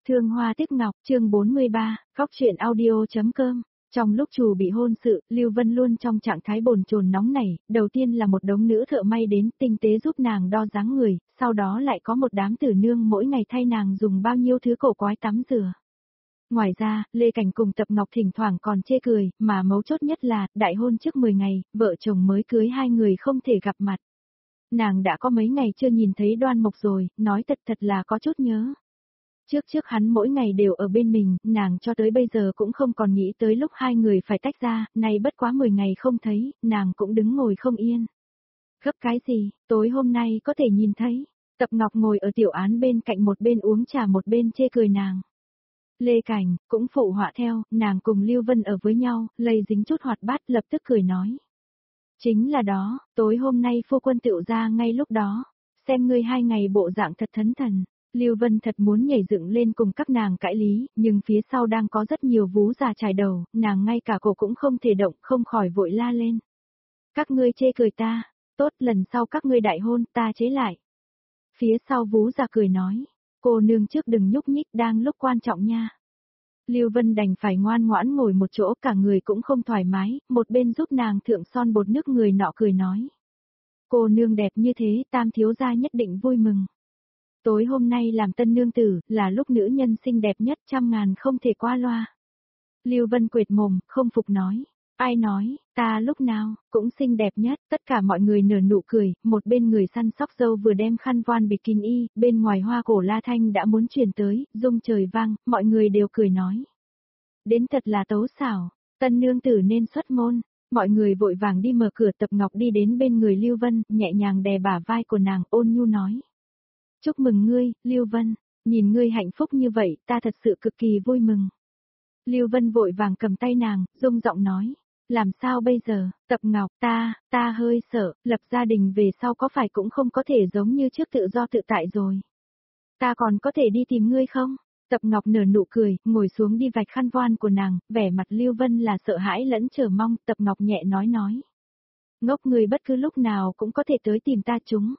Thương Hoa Tiếc Ngọc, chương 43, Góc truyện audio.com. Trong lúc chủ bị hôn sự, Lưu Vân luôn trong trạng thái bồn chồn nóng nảy, đầu tiên là một đống nữ thợ may đến tinh tế giúp nàng đo dáng người, sau đó lại có một đám tử nương mỗi ngày thay nàng dùng bao nhiêu thứ cổ quái tắm rửa. Ngoài ra, Lê Cảnh cùng Tập Ngọc thỉnh thoảng còn chê cười, mà mấu chốt nhất là, đại hôn trước 10 ngày, vợ chồng mới cưới hai người không thể gặp mặt. Nàng đã có mấy ngày chưa nhìn thấy Đoan Mộc rồi, nói thật là có chút nhớ. Trước hắn mỗi ngày đều ở bên mình, nàng cho tới bây giờ cũng không còn nghĩ tới lúc hai người phải tách ra, nay bất quá 10 ngày không thấy, nàng cũng đứng ngồi không yên. Gấp cái gì, tối hôm nay có thể nhìn thấy. Tập Ngọc ngồi ở tiểu án bên cạnh, một bên uống trà một bên chê cười nàng. Lê Cảnh cũng phụ họa theo, nàng cùng Lưu Vân ở với nhau, lây dính chút hoạt bát, lập tức cười nói. Chính là đó, tối hôm nay phu quân tựu ra ngay lúc đó, xem ngươi hai ngày bộ dạng thật thấn thần. Lưu Vân thật muốn nhảy dựng lên cùng các nàng cãi lý, nhưng phía sau đang có rất nhiều vú già trải đầu, nàng ngay cả cổ cũng không thể động, không khỏi vội la lên. Các ngươi chê cười ta, tốt, lần sau các ngươi đại hôn, ta chế lại. Phía sau vú già cười nói, cô nương trước đừng nhúc nhích, đang lúc quan trọng nha. Lưu Vân đành phải ngoan ngoãn ngồi một chỗ, cả người cũng không thoải mái, một bên giúp nàng thượng son bột nước, người nọ cười nói. Cô nương đẹp như thế, tam thiếu gia nhất định vui mừng. Tối hôm nay làm tân nương tử, là lúc nữ nhân xinh đẹp nhất, 100.000 không thể qua loa. Lưu Vân quệt mồm, không phục nói. Ai nói, ta lúc nào, cũng xinh đẹp nhất, tất cả mọi người nở nụ cười, một bên người săn sóc dâu vừa đem khăn voan bikini, bên ngoài hoa cổ la thanh đã muốn truyền tới, rung trời vang, mọi người đều cười nói. Đến thật là tấu xảo, tân nương tử nên xuất môn, mọi người vội vàng đi mở cửa. Tập Ngọc đi đến bên người Lưu Vân, nhẹ nhàng đè bả vai của nàng, ôn nhu nói. Chúc mừng ngươi, Lưu Vân, nhìn ngươi hạnh phúc như vậy, ta thật sự cực kỳ vui mừng. Lưu Vân vội vàng cầm tay nàng, rung giọng nói, làm sao bây giờ, Tập Ngọc, ta hơi sợ, lập gia đình về sau có phải cũng không có thể giống như trước tự do tự tại rồi. Ta còn có thể đi tìm ngươi không? Tập Ngọc nở nụ cười, ngồi xuống đi vạch khăn voan của nàng, vẻ mặt Lưu Vân là sợ hãi lẫn chờ mong. Tập Ngọc nhẹ nói. Ngốc, người bất cứ lúc nào cũng có thể tới tìm ta chúng.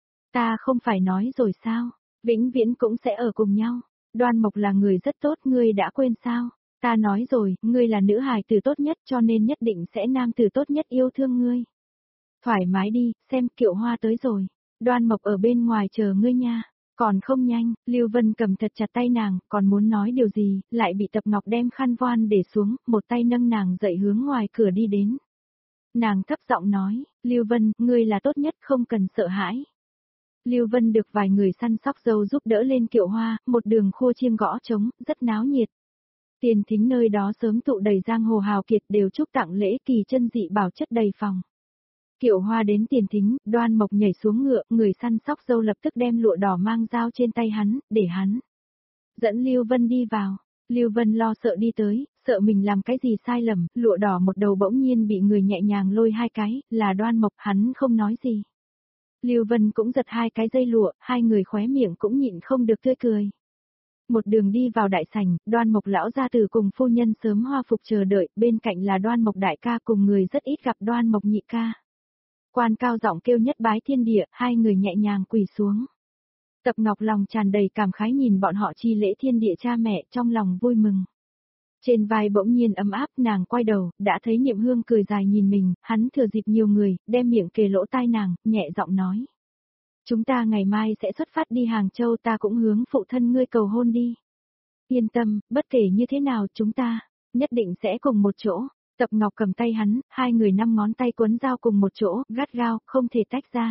Ta không phải nói rồi sao, vĩnh viễn cũng sẽ ở cùng nhau. Đoan Mộc là người rất tốt, ngươi đã quên sao? Ta nói rồi, ngươi là nữ hài tử tốt nhất, cho nên nhất định sẽ nam tử tốt nhất yêu thương ngươi. Thoải mái đi, xem Kiệu Hoa tới rồi. Đoan Mộc ở bên ngoài chờ ngươi nha. Còn không nhanh, Lưu Vân cầm thật chặt tay nàng, còn muốn nói điều gì, lại bị Tập Ngọc đem khăn voan để xuống, một tay nâng nàng dậy hướng ngoài cửa đi đến. Nàng thấp giọng nói, Lưu Vân, ngươi là tốt nhất, không cần sợ hãi. Lưu Vân được vài người săn sóc dâu giúp đỡ lên Kiệu Hoa, một đường khua chiêng gõ trống, rất náo nhiệt. Tiền thính nơi đó sớm tụ đầy giang hồ hào kiệt, đều chúc tặng lễ kỳ chân dị bảo chất đầy phòng. Kiệu Hoa đến tiền thính, Đoan Mộc nhảy xuống ngựa, người săn sóc dâu lập tức đem lụa đỏ mang dao trên tay hắn, để hắn dẫn Lưu Vân đi vào. Lưu Vân lo sợ đi tới, sợ mình làm cái gì sai lầm, lụa đỏ một đầu bỗng nhiên bị người nhẹ nhàng lôi hai cái, là Đoan Mộc, hắn không nói gì. Lưu Vân cũng giật hai cái dây lụa, hai người khóe miệng cũng nhịn không được tươi cười. Một đường đi vào đại sảnh, Đoan Mộc lão gia tử cùng phu nhân sớm hoa phục chờ đợi, bên cạnh là Đoan Mộc đại ca cùng người rất ít gặp Đoan Mộc nhị ca. Quan cao giọng kêu nhất bái thiên địa, hai người nhẹ nhàng quỳ xuống. Tập Ngọc lòng tràn đầy cảm khái nhìn bọn họ chi lễ thiên địa cha mẹ, trong lòng vui mừng. Trên vai bỗng nhiên ấm áp, nàng quay đầu, đã thấy Niệm Hương cười dài nhìn mình, hắn thừa dịp nhiều người, đem miệng kề lỗ tai nàng, nhẹ giọng nói. Chúng ta ngày mai sẽ xuất phát đi Hàng Châu, ta cũng hướng phụ thân ngươi cầu hôn đi. Yên tâm, bất kể như thế nào chúng ta, nhất định sẽ cùng một chỗ. Tập Ngọc cầm tay hắn, hai người 5 ngón tay quấn dao cùng một chỗ, gắt gao, không thể tách ra.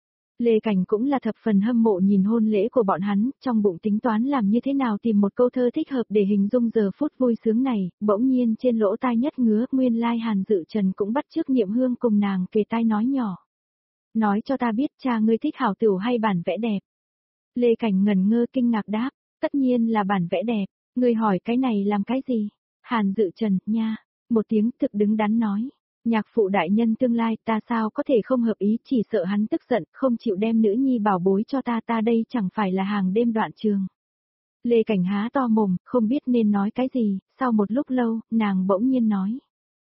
Lê Cảnh cũng là thập phần hâm mộ nhìn hôn lễ của bọn hắn, trong bụng tính toán làm như thế nào tìm một câu thơ thích hợp để hình dung giờ phút vui sướng này, bỗng nhiên trên lỗ tai nhất ngứa, nguyên lai Hàn Dự Trần cũng bắt chước Niệm Hương cùng nàng kề tai nói nhỏ. Nói cho ta biết cha ngươi thích hảo tửu hay bản vẽ đẹp. Lê Cảnh ngẩn ngơ kinh ngạc đáp, tất nhiên là bản vẽ đẹp, ngươi hỏi cái này làm cái gì? Hàn Dự Trần, nha, một tiếng thực đứng đắn nói. Nhạc phụ đại nhân tương lai, ta sao có thể không hợp ý, chỉ sợ hắn tức giận, không chịu đem nữ nhi bảo bối cho ta đây chẳng phải là hàng đêm đoạn trường. Lê Cảnh há to mồm, không biết nên nói cái gì, sau một lúc lâu, nàng bỗng nhiên nói.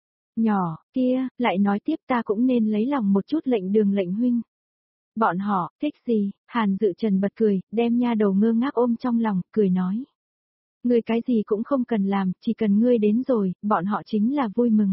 Nhỏ, kia, lại nói tiếp, ta cũng nên lấy lòng một chút lệnh đường lệnh huynh. Bọn họ, thích gì? Hàn Dự Trần bật cười, đem nha đầu ngơ ngác ôm trong lòng, cười nói. Ngươi cái gì cũng không cần làm, chỉ cần ngươi đến rồi, bọn họ chính là vui mừng.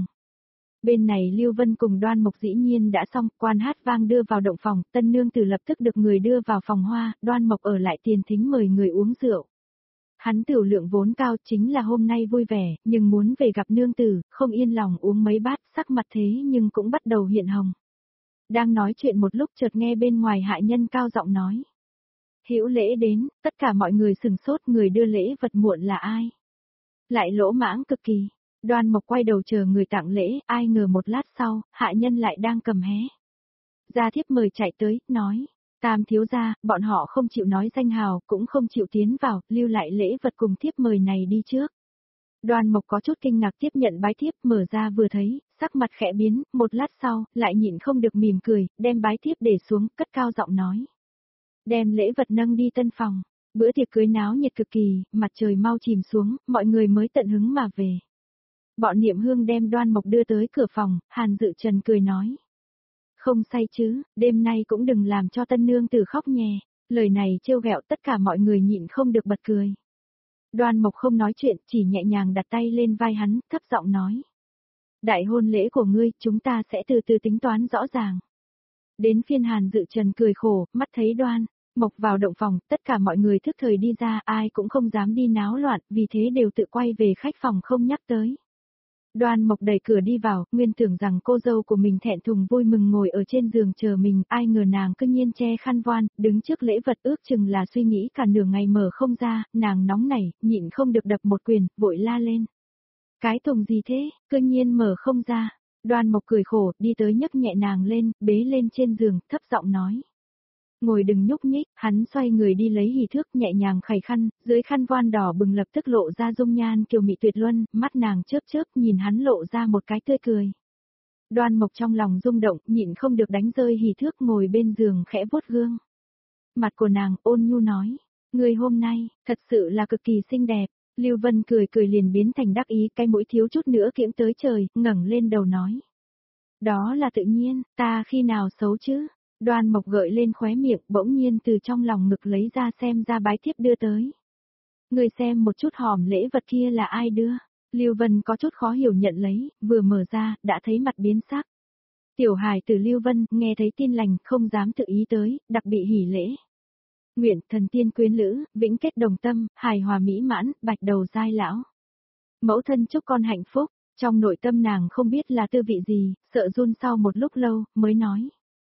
Bên này Lưu Vân cùng Đoan Mộc dĩ nhiên đã xong, quan hát vang đưa vào động phòng, tân nương tử lập tức được người đưa vào phòng hoa, Đoan Mộc ở lại tiền thính mời người uống rượu. Hắn tiểu lượng vốn cao chính là hôm nay vui vẻ, nhưng muốn về gặp nương tử, không yên lòng uống mấy bát, sắc mặt thế nhưng cũng bắt đầu hiện hồng. Đang nói chuyện một lúc chợt nghe bên ngoài hạ nhân cao giọng nói. Hữu lễ đến, tất cả mọi người sừng sốt, người đưa lễ vật muộn là ai? Lại lỗ mãng cực kỳ. Đoan Mộc quay đầu chờ người tặng lễ, ai ngờ một lát sau, hạ nhân lại đang cầm hé. Gia thiếp mời chạy tới, nói. Tam thiếu gia, bọn họ không chịu nói danh hào, cũng không chịu tiến vào, lưu lại lễ vật cùng thiếp mời này đi trước. Đoan Mộc có chút kinh ngạc tiếp nhận bái thiếp, mở ra vừa thấy, sắc mặt khẽ biến, một lát sau, lại nhịn không được mỉm cười, đem bái thiếp để xuống, cất cao giọng nói. Đem lễ vật nâng đi tân phòng. Bữa tiệc cưới náo nhiệt cực kỳ, mặt trời mau chìm xuống, mọi người mới tận hứng mà về. Bọn Niệm Hương đem Đoan Mộc đưa tới cửa phòng, Hàn Dự Trần cười nói. Không say chứ, đêm nay cũng đừng làm cho tân nương tử khóc nhè. Lời này trêu ghẹo tất cả mọi người nhịn không được bật cười. Đoan Mộc không nói chuyện, chỉ nhẹ nhàng đặt tay lên vai hắn, thấp giọng nói. Đại hôn lễ của ngươi, chúng ta sẽ từ từ tính toán rõ ràng. Đến phiên Hàn Dự Trần cười khổ, mắt thấy Đoan Mộc vào động phòng, tất cả mọi người thức thời đi ra, ai cũng không dám đi náo loạn, vì thế đều tự quay về khách phòng không nhắc tới. Đoan Mộc đẩy cửa đi vào, nguyên tưởng rằng cô dâu của mình thẹn thùng vui mừng ngồi ở trên giường chờ mình, ai ngờ nàng cứ nhiên che khăn voan, đứng trước lễ vật ước chừng là suy nghĩ cả nửa ngày mở không ra, nàng nóng nảy, nhịn không được đập một quyền, vội la lên. Cái thùng gì thế, cứ nhiên mở không ra. Đoan Mộc cười khổ, đi tới nhấc nhẹ nàng lên, bế lên trên giường, thấp giọng nói. Ngồi đừng nhúc nhích, hắn xoay người đi lấy hỉ thước nhẹ nhàng khẩy khăn, dưới khăn voan đỏ bừng lập tức lộ ra dung nhan kiều mị tuyệt luân, mắt nàng chớp chớp nhìn hắn lộ ra một cái tươi cười. Đoan Mộc trong lòng rung động, nhịn không được đánh rơi hỉ thước ngồi bên giường khẽ vuốt gương. Mặt của nàng ôn nhu nói, người hôm nay, thật sự là cực kỳ xinh đẹp. Lưu Vân cười cười liền biến thành đắc ý, cái mũi thiếu chút nữa kiễng tới trời, ngẩng lên đầu nói. Đó là tự nhiên, ta khi nào xấu chứ? Đoan Mộc gợi lên khóe miệng, bỗng nhiên từ trong lòng ngực lấy ra xem ra bái thiếp đưa tới. Người xem một chút hòm lễ vật kia là ai đưa? Lưu Vân có chút khó hiểu nhận lấy, vừa mở ra, đã thấy mặt biến sắc. Tiểu hài từ Lưu Vân, nghe thấy tin lành, không dám tự ý tới, đặc bị hỉ lễ. Nguyện thần tiên quyến lữ, vĩnh kết đồng tâm, hài hòa mỹ mãn, bạch đầu giai lão. Mẫu thân chúc con hạnh phúc, trong nội tâm nàng không biết là tư vị gì, sợ run sau một lúc lâu, mới nói.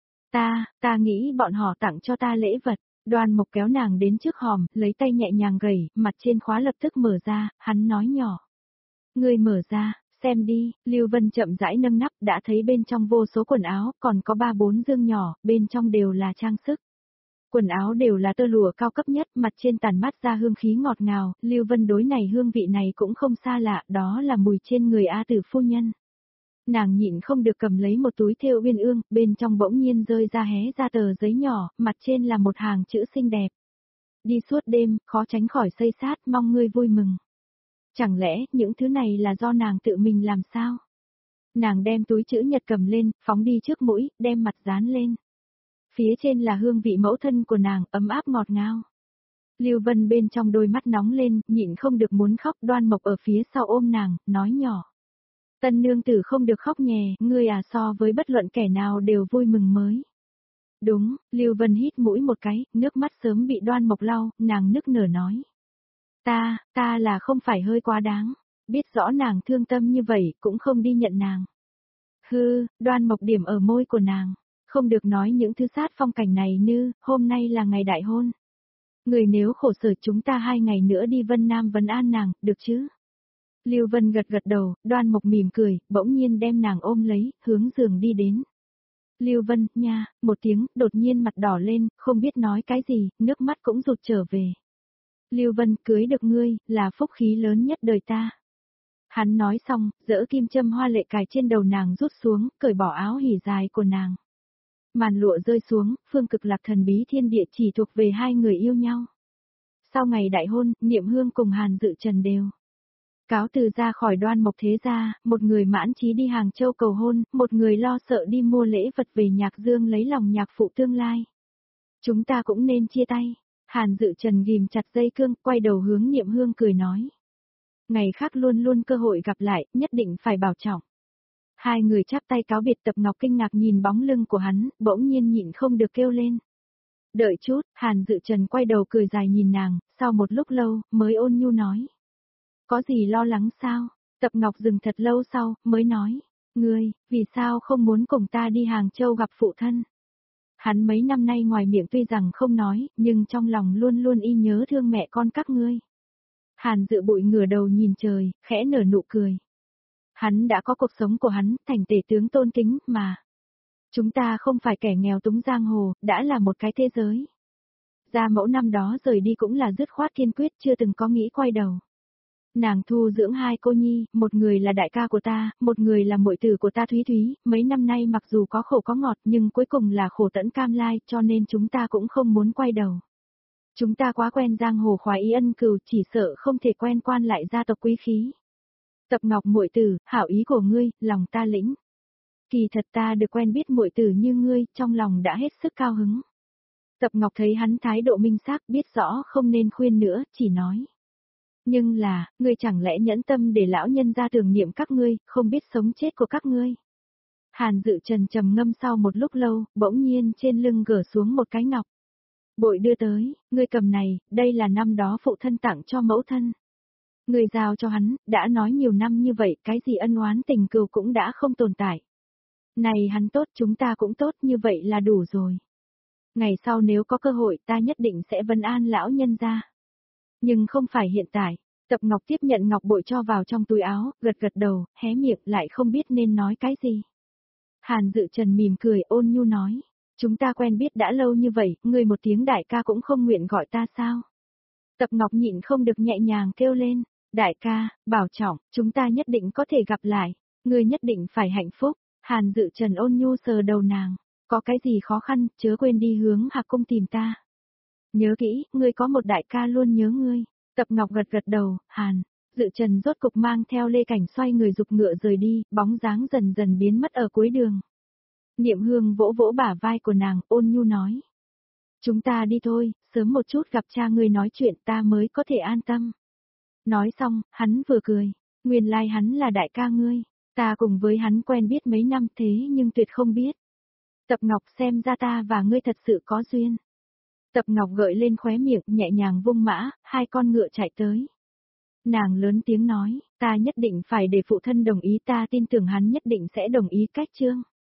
Ta nghĩ bọn họ tặng cho ta lễ vật. Đoan Mộc kéo nàng đến trước hòm, lấy tay nhẹ nhàng gẩy, mặt trên khóa lập tức mở ra, hắn nói nhỏ. Ngươi mở ra, xem đi, Lưu Vân chậm rãi nâng nắp, đã thấy bên trong vô số quần áo, còn có 3-4 dương nhỏ, bên trong đều là trang sức. Quần áo đều là tơ lụa cao cấp nhất, mặt trên tàn mát ra hương khí ngọt ngào, Lưu Vân đối này hương vị này cũng không xa lạ, đó là mùi trên người A Tử phu nhân. Nàng nhịn không được cầm lấy một túi thêu uyên ương, bên trong bỗng nhiên rơi ra hé ra tờ giấy nhỏ, mặt trên là một hàng chữ xinh đẹp. Đi suốt đêm, khó tránh khỏi xây sát, mong ngươi vui mừng. Chẳng lẽ, những thứ này là do nàng tự mình làm sao? Nàng đem túi chữ nhật cầm lên, phóng đi trước mũi, đem mặt dán lên. Phía trên là hương vị mẫu thân của nàng, ấm áp ngọt ngào. Lưu Vân bên trong đôi mắt nóng lên, nhịn không được muốn khóc. Đoan Mộc ở phía sau ôm nàng, nói nhỏ. Tân nương tử không được khóc nhè, ngươi à, so với bất luận kẻ nào đều vui mừng mới. Đúng, Lưu Vân hít mũi một cái, nước mắt sớm bị Đoan Mộc lau, nàng nức nở nói. Ta là không phải hơi quá đáng, biết rõ nàng thương tâm như vậy, cũng không đi nhận nàng. Hư, Đoan Mộc điểm ở môi của nàng, không được nói những thứ sát phong cảnh này như, hôm nay là ngày đại hôn. Người nếu khổ sở chúng ta 2 ngày nữa đi Vân Nam vấn an nàng, được chứ? Lưu Vân gật gật đầu, Đoan Mộc mỉm cười, bỗng nhiên đem nàng ôm lấy, hướng giường đi đến. Lưu Vân, nha, một tiếng, đột nhiên mặt đỏ lên, không biết nói cái gì, nước mắt cũng rụt trở về. Lưu Vân, cưới được ngươi, là phúc khí lớn nhất đời ta. Hắn nói xong, dỡ kim châm hoa lệ cài trên đầu nàng rút xuống, cởi bỏ áo hỉ dài của nàng. Màn lụa rơi xuống, phương cực lạc thần bí thiên địa chỉ thuộc về 2 người yêu nhau. Sau ngày đại hôn, Niệm Hương cùng Hàn Dự Trần đều cáo từ ra khỏi Đoan Mộc thế gia, một người mãn chí đi Hàng Châu cầu hôn, một người lo sợ đi mua lễ vật về Nhạc Dương lấy lòng nhạc phụ tương lai. Chúng ta cũng nên chia tay. Hàn Dự Trần ghim chặt dây cương, quay đầu hướng Niệm Hương cười nói. Ngày khác luôn luôn cơ hội gặp lại, nhất định phải bảo trọng. Hai người chắp tay cáo biệt. Tập Ngọc kinh ngạc nhìn bóng lưng của hắn, bỗng nhiên nhịn không được kêu lên. Đợi chút, Hàn Dự Trần quay đầu cười dài nhìn nàng, sau một lúc lâu, mới ôn nhu nói. Có gì lo lắng sao? Tập Ngọc dừng thật lâu sau, mới nói. Ngươi, vì sao không muốn cùng ta đi Hàng Châu gặp phụ thân? Hắn mấy năm nay ngoài miệng tuy rằng không nói, nhưng trong lòng luôn luôn y nhớ thương mẹ con các ngươi. Hàn Dự Bụi ngửa đầu nhìn trời, khẽ nở nụ cười. Hắn đã có cuộc sống của hắn, thành tể tướng tôn kính, mà. Chúng ta không phải kẻ nghèo túng giang hồ, đã là một cái thế giới. Gia Mẫu năm đó rời đi cũng là dứt khoát kiên quyết, chưa từng có nghĩ quay đầu. Nàng thu dưỡng hai cô nhi, một người là đại ca của ta, một người là muội tử của ta Thúy Thúy, mấy năm nay mặc dù có khổ có ngọt nhưng cuối cùng là khổ tẫn cam lai, cho nên chúng ta cũng không muốn quay đầu. Chúng ta quá quen giang hồ khoái ý ân cừu, chỉ sợ không thể quen quan lại gia tộc quý khí. Tập Ngọc muội tử, hảo ý của ngươi, lòng ta lĩnh. Kỳ thật ta được quen biết muội tử như ngươi, trong lòng đã hết sức cao hứng. Tập Ngọc thấy hắn thái độ minh xác, biết rõ không nên khuyên nữa, chỉ nói. Nhưng là, ngươi chẳng lẽ nhẫn tâm để lão nhân gia tưởng niệm các ngươi, không biết sống chết của các ngươi. Hàn Dự Trần trầm ngâm sau một lúc lâu, bỗng nhiên trên lưng gỡ xuống một cái ngọc. Bội đưa tới, ngươi cầm này, đây là năm đó phụ thân tặng cho mẫu thân. Ngươi giao cho hắn, đã nói nhiều năm như vậy, cái gì ân oán tình cừu cũng đã không tồn tại. Này hắn tốt, chúng ta cũng tốt, như vậy là đủ rồi. Ngày sau nếu có cơ hội ta nhất định sẽ vân an lão nhân gia. Nhưng không phải hiện tại. Tập Ngọc tiếp nhận ngọc bội cho vào trong túi áo, gật gật đầu, hé miệng lại không biết nên nói cái gì. Hàn Dự Trần mỉm cười ôn nhu nói. Chúng ta quen biết đã lâu như vậy, ngươi một tiếng đại ca cũng không nguyện gọi ta sao? Tập Ngọc nhịn không được nhẹ nhàng kêu lên. Đại ca, bảo trọng, chúng ta nhất định có thể gặp lại. Ngươi nhất định phải hạnh phúc. Hàn Dự Trần ôn nhu sờ đầu nàng. Có cái gì khó khăn, chớ quên đi hướng Hạc Cung tìm ta. Nhớ kỹ, ngươi có một đại ca luôn nhớ ngươi. Tập Ngọc gật gật đầu, Hàn. Dự Trần rốt cục mang theo Lê Cảnh xoay người dục ngựa rời đi, bóng dáng dần dần biến mất ở cuối đường. Niệm Hương vỗ vỗ bả vai của nàng, ôn nhu nói. Chúng ta đi thôi, sớm một chút gặp cha ngươi nói chuyện ta mới có thể an tâm. Nói xong, hắn vừa cười. Nguyên lai hắn là đại ca ngươi. Ta cùng với hắn quen biết mấy năm thế nhưng tuyệt không biết. Tập Ngọc xem ra ta và ngươi thật sự có duyên. Tập Ngọc gợi lên khóe miệng nhẹ nhàng vung mã, hai con ngựa chạy tới. Nàng lớn tiếng nói, ta nhất định phải để phụ thân đồng ý, ta tin tưởng hắn nhất định sẽ đồng ý cách chương.